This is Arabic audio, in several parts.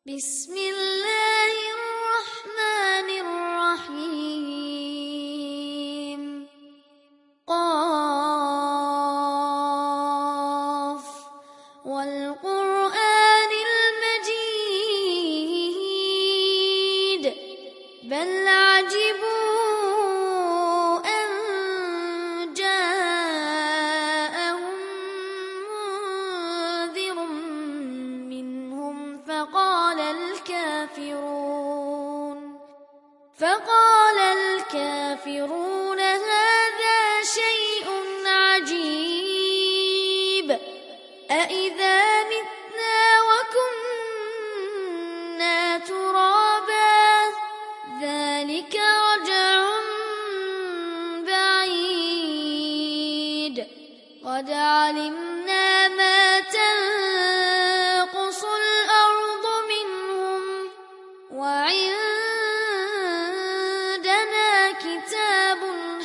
بسم الله الرحمن الرحيم. قاف والقرآن المجيد بل عجبوا أن جاءهم منذر منهم فقال الكافرون هذا شيء عجيب أإذا متنا وكنا ترابا ذلك رجع بعيد قد علمنا ما تنقص الأرض منهم وعندنا كتاب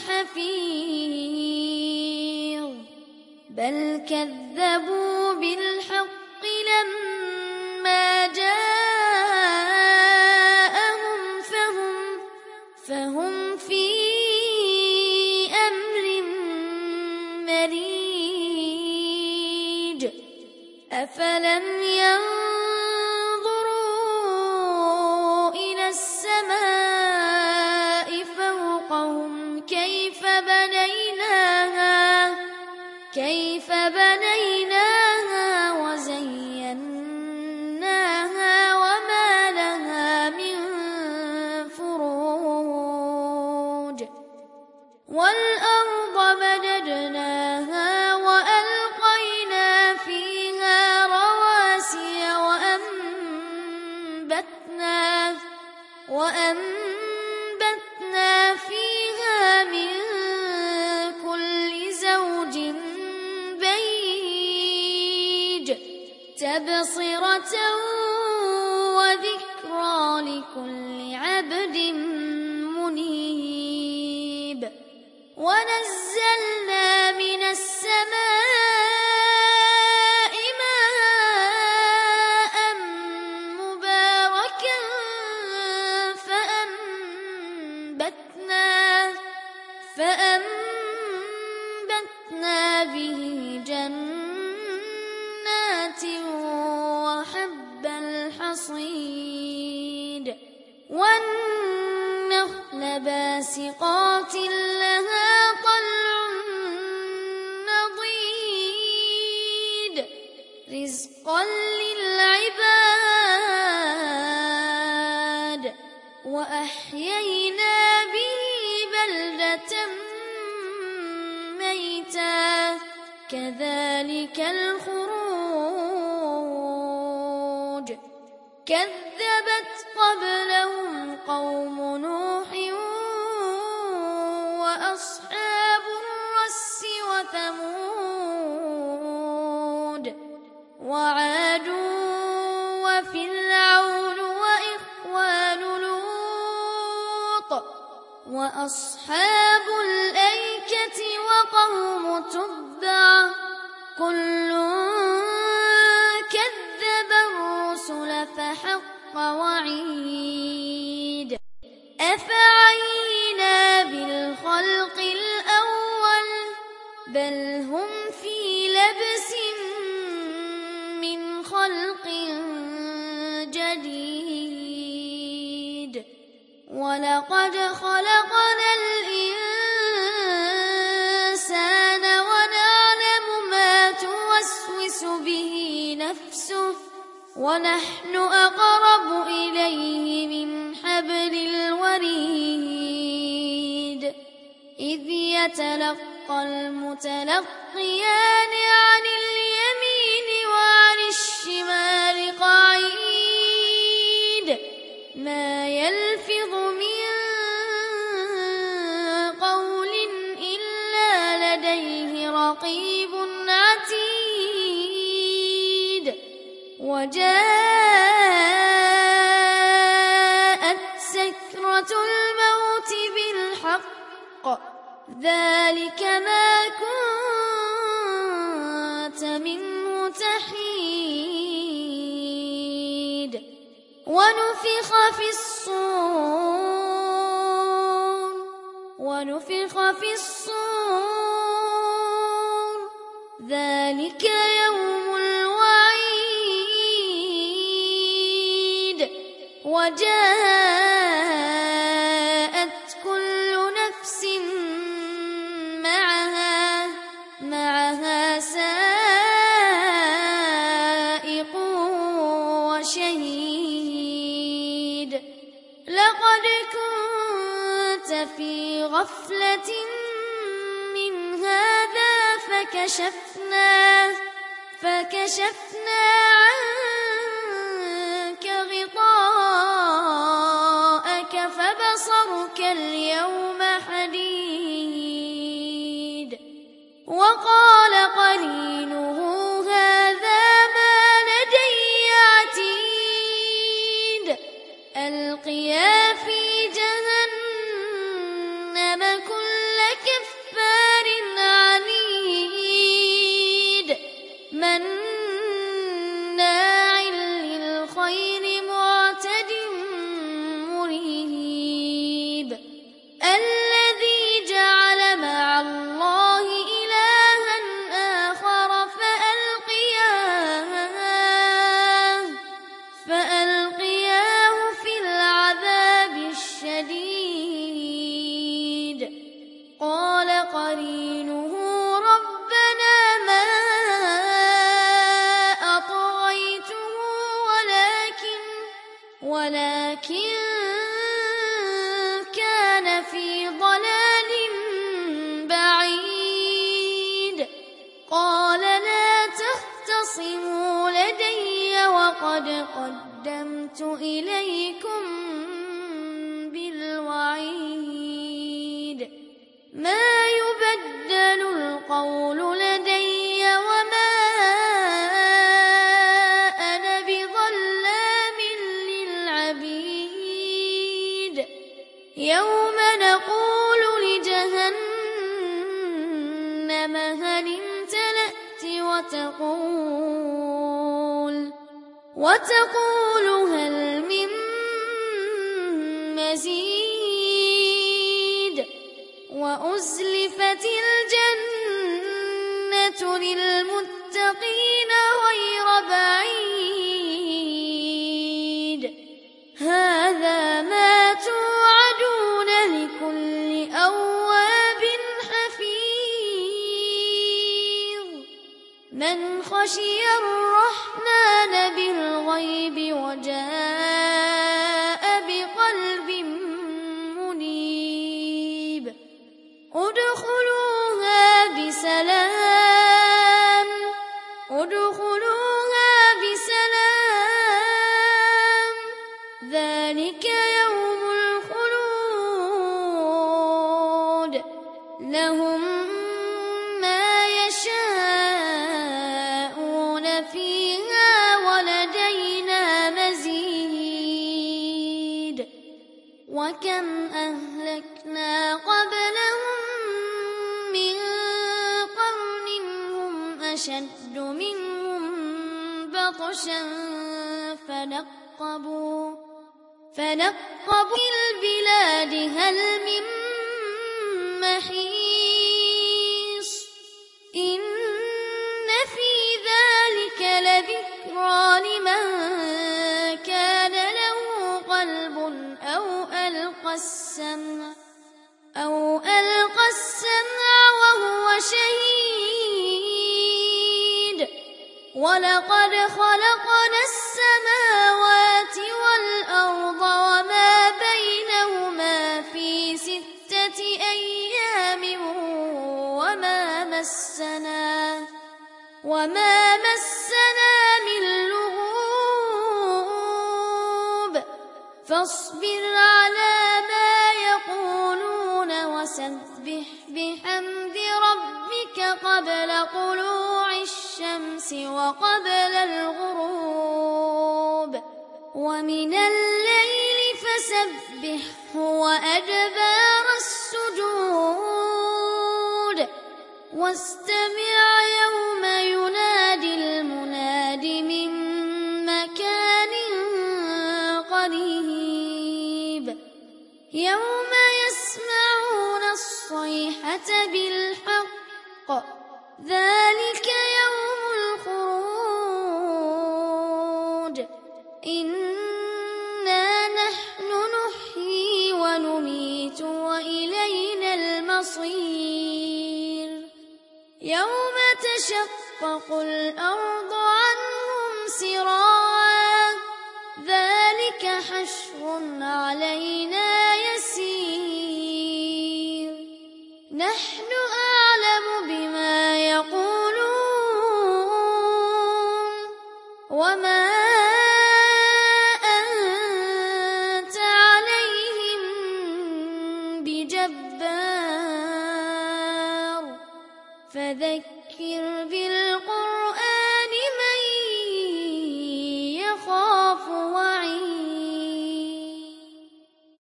حفيظ بل كذبوا بالحق لما جاءهم فهم في أمر مريج أفلم ينظروا إلى السماء فوقهم كيف بنيناها وزيناها وما لها من فروج والأرض مددناها وألقينا فيها رواسي وأنبتنا فيها من كل زوج بهيج تبصرة وذكرى لكل عبد منيب ونزلنا من السماء ماء مباركا فأنبتنا به جنات وحب الحصيد والنخل باسقات لها طلع نضيد رزقا للعباد وأحيينا به بلدة ميتا كذلك الخروج كذبت قبلهم قوم نوح وأصحاب الرس وثمود وعاد وفرعون وإخوان لوط وأصحاب الأيكة وقوم تبع كل كذب الرسل فحق وعيد أفعينا بالخلق الأول بل هم في لبس من خلق جديد ولقد خلقنا الإنسان ونعلم ما توسوس به نفسه ونحن أقرب إليه من حبل الوريد إذ يتلقى المتلقيان عن اليمين وعن الشمال قعيد ما يلفظ من قول إلا لديه رقيب عتيد وجاءت سكرة الموت بالحق ذلك ما كنت منه تحيد ونفخ في الصور ذلك يوم الوعيد وجاءت كل نفس معها سائق وشهيد لقد كنت في غفلة من هذا فكشفنا عنك غطاءك فبصرك اليوم حديد وقال قرينه هذا ما لدي عتيد ألقيا في جهنم كل كفار عنيد مناع للخير معتد مريب الذي جعل مع الله إلها آخر فألقياه في العذاب الشديد قال قرينه ربنا ما أطغيته ولكن كان في ضلال بعيد قال لا تختصموا لدي وقد قدمت إليكم بالوعيد ما يبدل القول لدي وما أنا بظلام للعبيد يوم نقول لجهنم هل امتلأت وتقول هل من مزيد وأزلفت الجنة للمتقين غير بعيد هذا ما توعدون لكل أواب حفيظ من خشي الرحمن بالغيب وجاء بقلب منيب ادخلوها بسلام ذلك يوم الخلود لهم ما يشاءون فيها ولدينا مزيد وكم أهلكنا قبلهم من قرن هم أشد منهم بطشا فنقبوا في البلاد هل من محيص إن في ذلك لذكرى لمن كان له قلب أو ألقى السمع وهو شهيد ولقد خلقنا السماوات والأرض وما بينهما في 6 أيام وما مسنا من لغوب فاصبر على ما يقولون وسبح بحمد ربك قبل طلوع الشمس وقبل الغروب ومن الليل فسبحه وأدبار السجود واستمع يوم ينادي المناد من مكان قريب يوم يسمعون الصيحة بالحق ذلك يوم الخروج إنا نحن نحيي ونميت وإلينا المصير يوم تشقق الأرض عنهم سراعا ذلك حشر عليهم